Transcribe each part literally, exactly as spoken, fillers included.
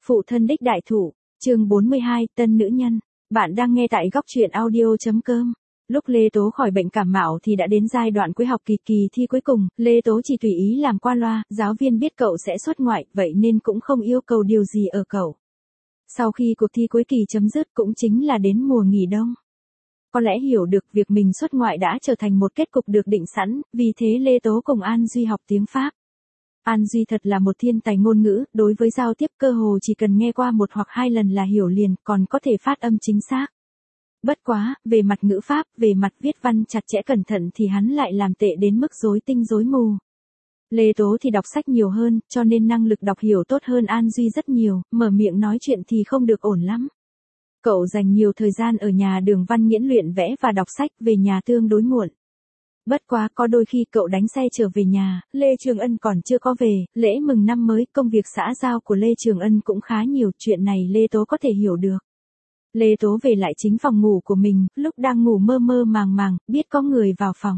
Phụ thân đích đại thụ, chương bốn mươi hai, tân nữ nhân. Bạn đang nghe tại góc truyện audio.com. Lúc Lê Tố khỏi bệnh cảm mạo thì đã đến giai đoạn cuối học kỳ kỳ thi cuối cùng, Lê Tố chỉ tùy ý làm qua loa, giáo viên biết cậu sẽ xuất ngoại, vậy nên cũng không yêu cầu điều gì ở cậu. Sau khi cuộc thi cuối kỳ chấm dứt cũng chính là đến mùa nghỉ đông. Có lẽ hiểu được việc mình xuất ngoại đã trở thành một kết cục được định sẵn, vì thế Lê Tố cùng An Duy học tiếng Pháp. An Duy thật là một thiên tài ngôn ngữ, đối với giao tiếp cơ hồ chỉ cần nghe qua một hoặc hai lần là hiểu liền, còn có thể phát âm chính xác. Bất quá, về mặt ngữ pháp, về mặt viết văn chặt chẽ cẩn thận thì hắn lại làm tệ đến mức rối tinh rối mù. Lê Tố thì đọc sách nhiều hơn, cho nên năng lực đọc hiểu tốt hơn An Duy rất nhiều, mở miệng nói chuyện thì không được ổn lắm. Cậu dành nhiều thời gian ở nhà Đường Văn Nghiễn luyện vẽ và đọc sách, về nhà tương đối muộn. Bất quá có đôi khi cậu đánh xe trở về nhà, Lê Trường Ân còn chưa có về, lễ mừng năm mới, công việc xã giao của Lê Trường Ân cũng khá nhiều, chuyện này Lê Tố có thể hiểu được. Lê Tố về lại chính phòng ngủ của mình, lúc đang ngủ mơ mơ màng màng, biết có người vào phòng.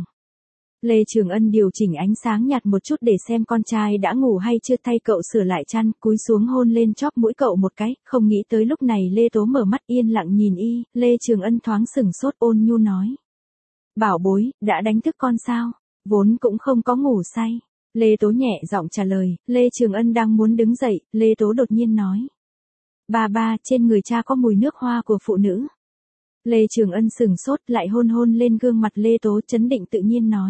Lê Trường Ân điều chỉnh ánh sáng nhạt một chút để xem con trai đã ngủ hay chưa, thay cậu sửa lại chăn, cúi xuống hôn lên chóp mũi cậu một cái, không nghĩ tới lúc này Lê Tố mở mắt yên lặng nhìn y, Lê Trường Ân thoáng sửng sốt ôn nhu nói. Bảo bối, đã đánh thức con sao? Vốn cũng không có ngủ say. Lê Tố nhẹ giọng trả lời, Lê Trường Ân đang muốn đứng dậy, Lê Tố đột nhiên nói. Ba ba, trên người cha có mùi nước hoa của phụ nữ. Lê Trường Ân sửng sốt lại hôn hôn lên gương mặt Lê Tố, chấn định tự nhiên nói.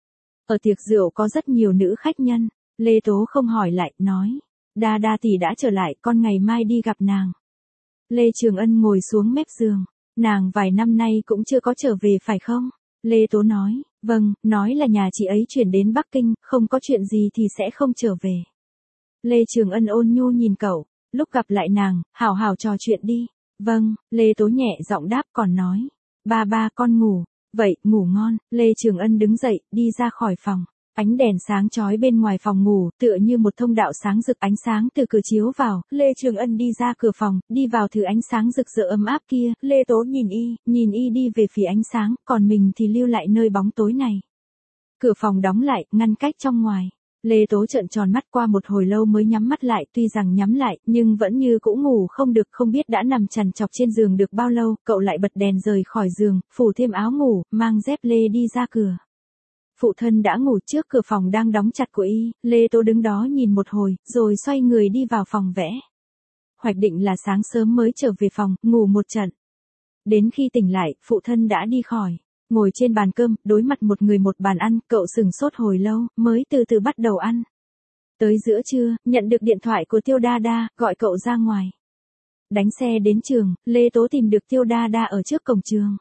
Ở tiệc rượu có rất nhiều nữ khách nhân. Lê Tố không hỏi lại, nói. Đa Đa tỷ đã trở lại, con ngày mai đi gặp nàng. Lê Trường Ân ngồi xuống mép giường. Nàng vài năm nay cũng chưa có trở về phải không? Lê Tố nói, vâng, nói là nhà chị ấy chuyển đến Bắc Kinh, không có chuyện gì thì sẽ không trở về. Lê Trường Ân ôn nhu nhìn cậu, lúc gặp lại nàng, hảo hảo trò chuyện đi. Vâng, Lê Tố nhẹ giọng đáp còn nói, ba ba con ngủ, vậy, ngủ ngon. Lê Trường Ân đứng dậy, đi ra khỏi phòng. Ánh đèn sáng chói bên ngoài phòng ngủ, tựa như một thông đạo sáng rực, ánh sáng từ cửa chiếu vào, Lê Trường Ân đi ra cửa phòng, đi vào thử ánh sáng rực rỡ ấm áp kia, Lê Tố nhìn y, nhìn y đi về phía ánh sáng, còn mình thì lưu lại nơi bóng tối này. Cửa phòng đóng lại, ngăn cách trong ngoài. Lê Tố trợn tròn mắt, qua một hồi lâu mới nhắm mắt lại, tuy rằng nhắm lại, nhưng vẫn như cũ ngủ không được, không biết đã nằm chằn chọc trên giường được bao lâu, cậu lại bật đèn rời khỏi giường, phủ thêm áo ngủ, mang dép lê đi ra cửa. Phụ thân đã ngủ trước cửa phòng đang đóng chặt của y, Lê Tố đứng đó nhìn một hồi, rồi xoay người đi vào phòng vẽ. Hoạch định là sáng sớm mới trở về phòng, ngủ một trận. Đến khi tỉnh lại, phụ thân đã đi khỏi. Ngồi trên bàn cơm, đối mặt một người một bàn ăn, cậu sừng sốt hồi lâu, mới từ từ bắt đầu ăn. Tới giữa trưa, nhận được điện thoại của Tiêu Đa Đa, gọi cậu ra ngoài. Đánh xe đến trường, Lê Tố tìm được Tiêu Đa Đa ở trước cổng trường.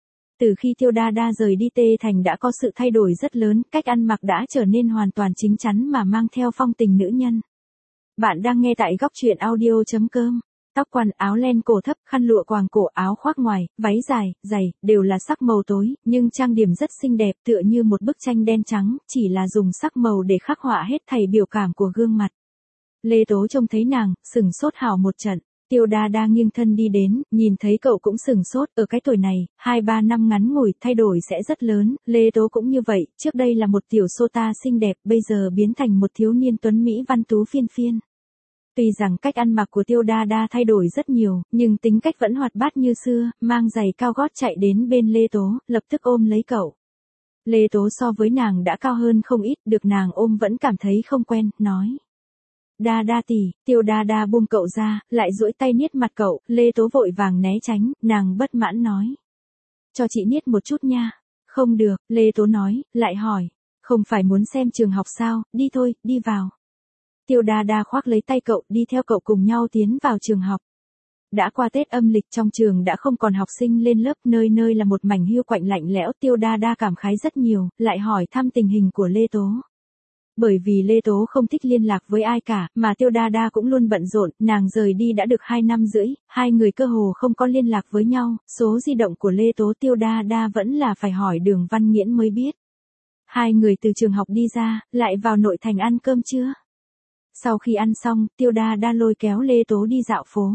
Từ khi Tiêu Đa Đa rời đi Tê Thành đã có sự thay đổi rất lớn, cách ăn mặc đã trở nên hoàn toàn chính chắn mà mang theo phong tình nữ nhân. Bạn đang nghe tại góc truyện audio.com. Tóc quăn, áo len cổ thấp, khăn lụa quàng cổ, áo khoác ngoài, váy dài, giày, đều là sắc màu tối, nhưng trang điểm rất xinh đẹp, tựa như một bức tranh đen trắng, chỉ là dùng sắc màu để khắc họa hết thảy biểu cảm của gương mặt. Lê Tố trông thấy nàng, sừng sốt hào một trận. Tiêu Đa Đa nghiêng thân đi đến, nhìn thấy cậu cũng sừng sốt, ở cái tuổi này, hai ba năm ngắn ngủi, thay đổi sẽ rất lớn, Lê Tố cũng như vậy, trước đây là một tiểu sota xinh đẹp, bây giờ biến thành một thiếu niên tuấn Mỹ văn tú phiên phiên. Tuy rằng cách ăn mặc của Tiêu Đa Đa thay đổi rất nhiều, nhưng tính cách vẫn hoạt bát như xưa, mang giày cao gót chạy đến bên Lê Tố, lập tức ôm lấy cậu. Lê Tố so với nàng đã cao hơn không ít, được nàng ôm vẫn cảm thấy không quen, nói. Đa Đa tỷ, Tiêu Đa Đa buông cậu ra, lại duỗi tay niết mặt cậu, Lê Tố vội vàng né tránh, nàng bất mãn nói. Cho chị niết một chút nha. Không được, Lê Tố nói, lại hỏi. Không phải muốn xem trường học sao, đi thôi, đi vào. Tiêu Đa Đa khoác lấy tay cậu, đi theo cậu cùng nhau tiến vào trường học. Đã qua Tết âm lịch, trong trường đã không còn học sinh lên lớp, nơi nơi là một mảnh hiu quạnh lạnh lẽo, Tiêu Đa Đa cảm khái rất nhiều, lại hỏi thăm tình hình của Lê Tố. Bởi vì Lê Tố không thích liên lạc với ai cả, mà Tiêu Đa Đa cũng luôn bận rộn, nàng rời đi đã được hai năm rưỡi, hai người cơ hồ không có liên lạc với nhau, số di động của Lê Tố Tiêu Đa Đa vẫn là phải hỏi Đường Văn Nghiễn mới biết. Hai người từ trường học đi ra, lại vào nội thành ăn cơm trưa. Sau khi ăn xong, Tiêu Đa Đa lôi kéo Lê Tố đi dạo phố.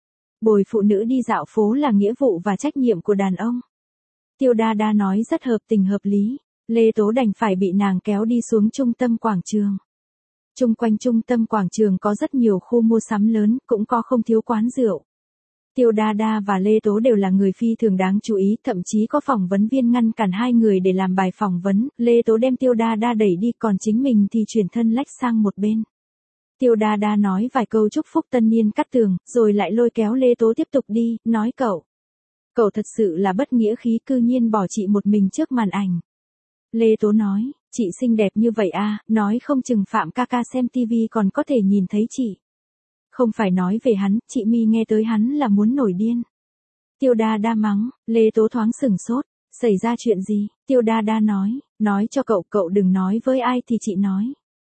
Bồi phụ nữ đi dạo phố là nghĩa vụ và trách nhiệm của đàn ông. Tiêu Đa Đa nói rất hợp tình hợp lý. Lê Tố đành phải bị nàng kéo đi xuống trung tâm quảng trường. Chung quanh trung tâm quảng trường có rất nhiều khu mua sắm lớn, cũng có không thiếu quán rượu. Tiêu Đa Đa và Lê Tố đều là người phi thường đáng chú ý, thậm chí có phỏng vấn viên ngăn cản hai người để làm bài phỏng vấn, Lê Tố đem Tiêu Đa Đa đẩy đi, còn chính mình thì chuyển thân lách sang một bên. Tiêu Đa Đa nói vài câu chúc phúc tân niên cát tường, rồi lại lôi kéo Lê Tố tiếp tục đi, nói cậu. Cậu thật sự là bất nghĩa khí, cư nhiên bỏ chị một mình trước màn ảnh. Lê Tố nói, chị xinh đẹp như vậy à, nói không chừng Phạm ca ca xem tivi còn có thể nhìn thấy chị. Không phải nói về hắn, chị mi nghe tới hắn là muốn nổi điên. Tiêu Đa Đa mắng, Lê Tố thoáng sửng sốt, xảy ra chuyện gì? Tiêu Đa Đa nói, nói cho cậu, cậu đừng nói với ai thì chị nói.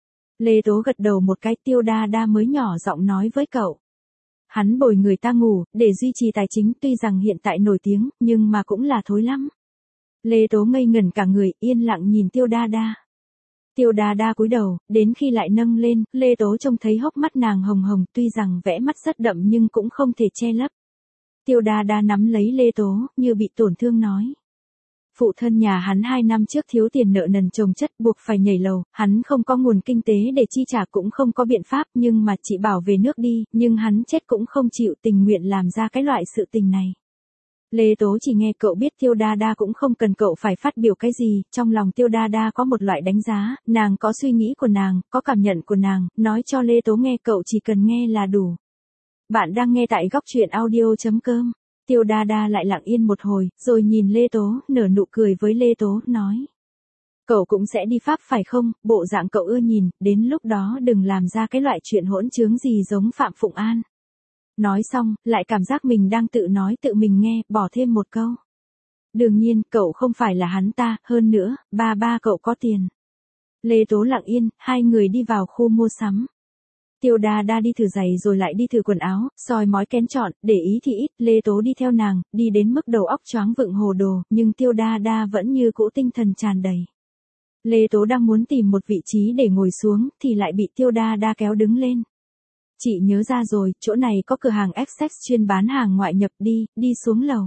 Lê Tố gật đầu một cái, Tiêu Đa Đa mới nhỏ giọng nói với cậu. Hắn bồi người ta ngủ, để duy trì tài chính, tuy rằng hiện tại nổi tiếng, nhưng mà cũng là thối lắm. Lê Tố ngây ngẩn cả người, yên lặng nhìn Tiêu Đa Đa. Tiêu Đa Đa cúi đầu, đến khi lại nâng lên, Lê Tố trông thấy hốc mắt nàng hồng hồng, tuy rằng vẽ mắt rất đậm nhưng cũng không thể che lấp. Tiêu Đa Đa nắm lấy Lê Tố, như bị tổn thương nói. Phụ thân nhà hắn hai năm trước thiếu tiền nợ nần chồng chất, buộc phải nhảy lầu, hắn không có nguồn kinh tế để chi trả, cũng không có biện pháp, nhưng mà chị bảo về nước đi, nhưng hắn chết cũng không chịu, tình nguyện làm ra cái loại sự tình này. Lê Tố chỉ nghe cậu biết Tiêu Đa Đa cũng không cần cậu phải phát biểu cái gì, trong lòng Tiêu Đa Đa có một loại đánh giá, nàng có suy nghĩ của nàng, có cảm nhận của nàng, nói cho Lê Tố nghe, cậu chỉ cần nghe là đủ. Bạn đang nghe tại góc truyện audio chấm com. Tiêu Đa Đa lại lặng yên một hồi, rồi nhìn Lê Tố, nở nụ cười với Lê Tố, nói. Cậu cũng sẽ đi Pháp phải không, bộ dạng cậu ưa nhìn, đến lúc đó đừng làm ra cái loại chuyện hỗn trướng gì giống Phạm Phụng An. Nói xong, lại cảm giác mình đang tự nói tự mình nghe, bỏ thêm một câu. Đương nhiên, cậu không phải là hắn ta, hơn nữa, ba ba cậu có tiền. Lê Tố lặng yên, hai người đi vào khu mua sắm. Tiêu Đa Đa đi thử giày rồi lại đi thử quần áo, soi mói kén chọn, để ý thì ít, Lê Tố đi theo nàng, đi đến mức đầu óc choáng vựng hồ đồ, nhưng Tiêu Đa Đa vẫn như cũ tinh thần tràn đầy. Lê Tố đang muốn tìm một vị trí để ngồi xuống, thì lại bị Tiêu Đa Đa kéo đứng lên. Chị nhớ ra rồi, chỗ này có cửa hàng Essex chuyên bán hàng ngoại nhập, đi, đi xuống lầu.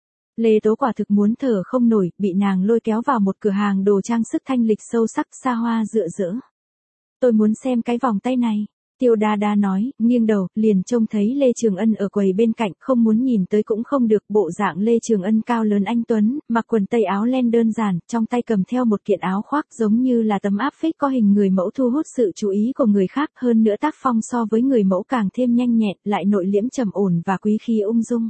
Lê Tố quả thực muốn thở không nổi, bị nàng lôi kéo vào một cửa hàng đồ trang sức thanh lịch sâu sắc, xa hoa rựa rỡ. Tôi muốn xem cái vòng tay này. Tiêu Đa Đa nói, nghiêng đầu, liền trông thấy Lê Trường Ân ở quầy bên cạnh, không muốn nhìn tới cũng không được, bộ dạng Lê Trường Ân cao lớn anh tuấn, mặc quần tây áo len đơn giản, trong tay cầm theo một kiện áo khoác giống như là tấm áp phích có hình người mẫu, thu hút sự chú ý của người khác, hơn nữa tác phong so với người mẫu càng thêm nhanh nhẹn, lại nội liễm trầm ổn và quý khí ung dung.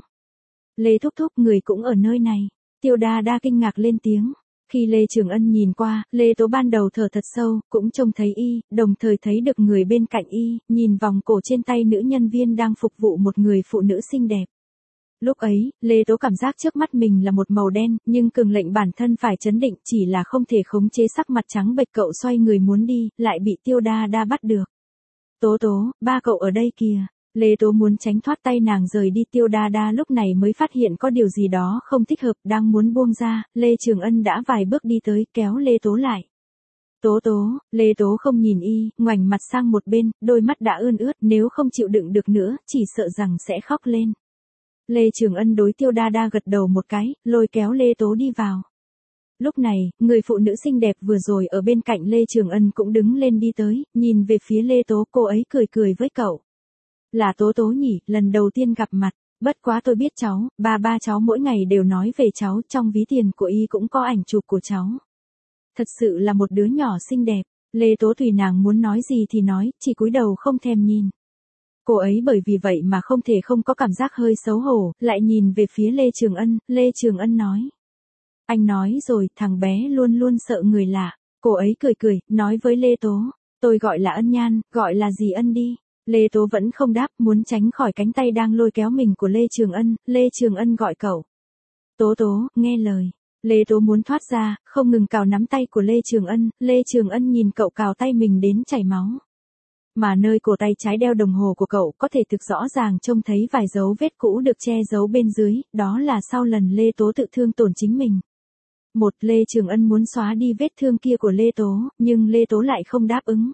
Lê thúc thúc, người cũng ở nơi này. Tiêu Đa Đa kinh ngạc lên tiếng. Khi Lê Trường Ân nhìn qua, Lê Tố ban đầu thở thật sâu, cũng trông thấy y, đồng thời thấy được người bên cạnh y, nhìn vòng cổ trên tay nữ nhân viên đang phục vụ một người phụ nữ xinh đẹp. Lúc ấy, Lê Tố cảm giác trước mắt mình là một màu đen, nhưng cường lệnh bản thân phải trấn định, chỉ là không thể khống chế sắc mặt trắng bệch, cậu xoay người muốn đi, lại bị Tiêu Đa Đa bắt được. Tố Tố, ba cậu ở đây kìa. Lê Tố muốn tránh thoát tay nàng rời đi, Tiêu Đa Đa lúc này mới phát hiện có điều gì đó không thích hợp, đang muốn buông ra, Lê Trường Ân đã vài bước đi tới, kéo Lê Tố lại. Tố Tố, Lê Tố không nhìn y, ngoảnh mặt sang một bên, đôi mắt đã ươn ướt, nếu không chịu đựng được nữa, chỉ sợ rằng sẽ khóc lên. Lê Trường Ân đối Tiêu Đa Đa gật đầu một cái, lôi kéo Lê Tố đi vào. Lúc này, người phụ nữ xinh đẹp vừa rồi ở bên cạnh Lê Trường Ân cũng đứng lên đi tới, nhìn về phía Lê Tố, cô ấy cười cười với cậu. Là Tố Tố nhỉ, lần đầu tiên gặp mặt, bất quá tôi biết cháu, ba ba cháu mỗi ngày đều nói về cháu, trong ví tiền của y cũng có ảnh chụp của cháu. Thật sự là một đứa nhỏ xinh đẹp, Lê Tố tùy nàng muốn nói gì thì nói, chỉ cúi đầu không thèm nhìn. Cô ấy bởi vì vậy mà không thể không có cảm giác hơi xấu hổ, lại nhìn về phía Lê Trường Ân, Lê Trường Ân nói. Anh nói rồi, thằng bé luôn luôn sợ người lạ, cô ấy cười cười, nói với Lê Tố, tôi gọi là Ân Nhan, gọi là gì Ân đi. Lê Tố vẫn không đáp, muốn tránh khỏi cánh tay đang lôi kéo mình của Lê Trường Ân, Lê Trường Ân gọi cậu. Tố Tố, nghe lời. Lê Tố muốn thoát ra, không ngừng cào nắm tay của Lê Trường Ân, Lê Trường Ân nhìn cậu cào tay mình đến chảy máu. Mà nơi cổ tay trái đeo đồng hồ của cậu có thể thực rõ ràng trông thấy vài dấu vết cũ được che giấu bên dưới, đó là sau lần Lê Tố tự thương tổn chính mình. Một, Lê Trường Ân muốn xóa đi vết thương kia của Lê Tố, nhưng Lê Tố lại không đáp ứng.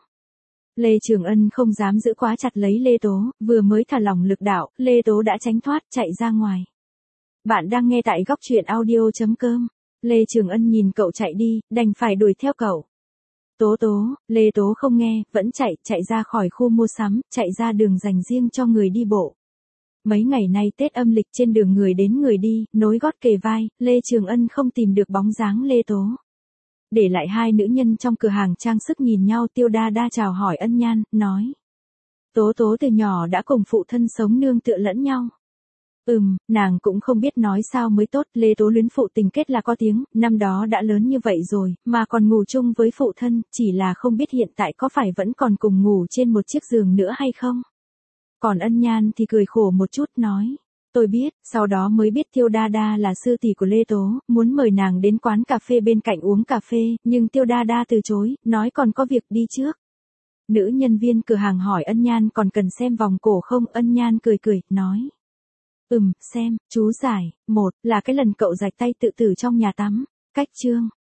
Lê Trường Ân không dám giữ quá chặt lấy Lê Tố, vừa mới thả lỏng lực đạo, Lê Tố đã tránh thoát, chạy ra ngoài. Bạn đang nghe tại góc truyện audio chấm com. Lê Trường Ân nhìn cậu chạy đi, đành phải đuổi theo cậu. Tố tố, Lê Tố không nghe, vẫn chạy, chạy ra khỏi khu mua sắm, chạy ra đường dành riêng cho người đi bộ. Mấy ngày nay Tết âm lịch trên đường người đến người đi, nối gót kề vai, Lê Trường Ân không tìm được bóng dáng Lê Tố. Để lại hai nữ nhân trong cửa hàng trang sức nhìn nhau, Tiêu Đa Đa chào hỏi Ân Nhan, nói. Tố tố từ nhỏ đã cùng phụ thân sống nương tựa lẫn nhau. Ừm, nàng cũng không biết nói sao mới tốt, Lê Tố luyến phụ tình kết là có tiếng, năm đó đã lớn như vậy rồi, mà còn ngủ chung với phụ thân, chỉ là không biết hiện tại có phải vẫn còn cùng ngủ trên một chiếc giường nữa hay không. Còn Ân Nhan thì cười khổ một chút nói. Tôi biết, sau đó mới biết Tiêu Đa Đa là sư tỷ của Lê Tố, muốn mời nàng đến quán cà phê bên cạnh uống cà phê, nhưng Tiêu Đa Đa từ chối, nói còn có việc đi trước. Nữ nhân viên cửa hàng hỏi Ân Nhan còn cần xem vòng cổ không, Ân Nhan cười cười, nói. Ừm, xem, chú giải, một, là cái lần cậu rạch tay tự tử trong nhà tắm, cách chương.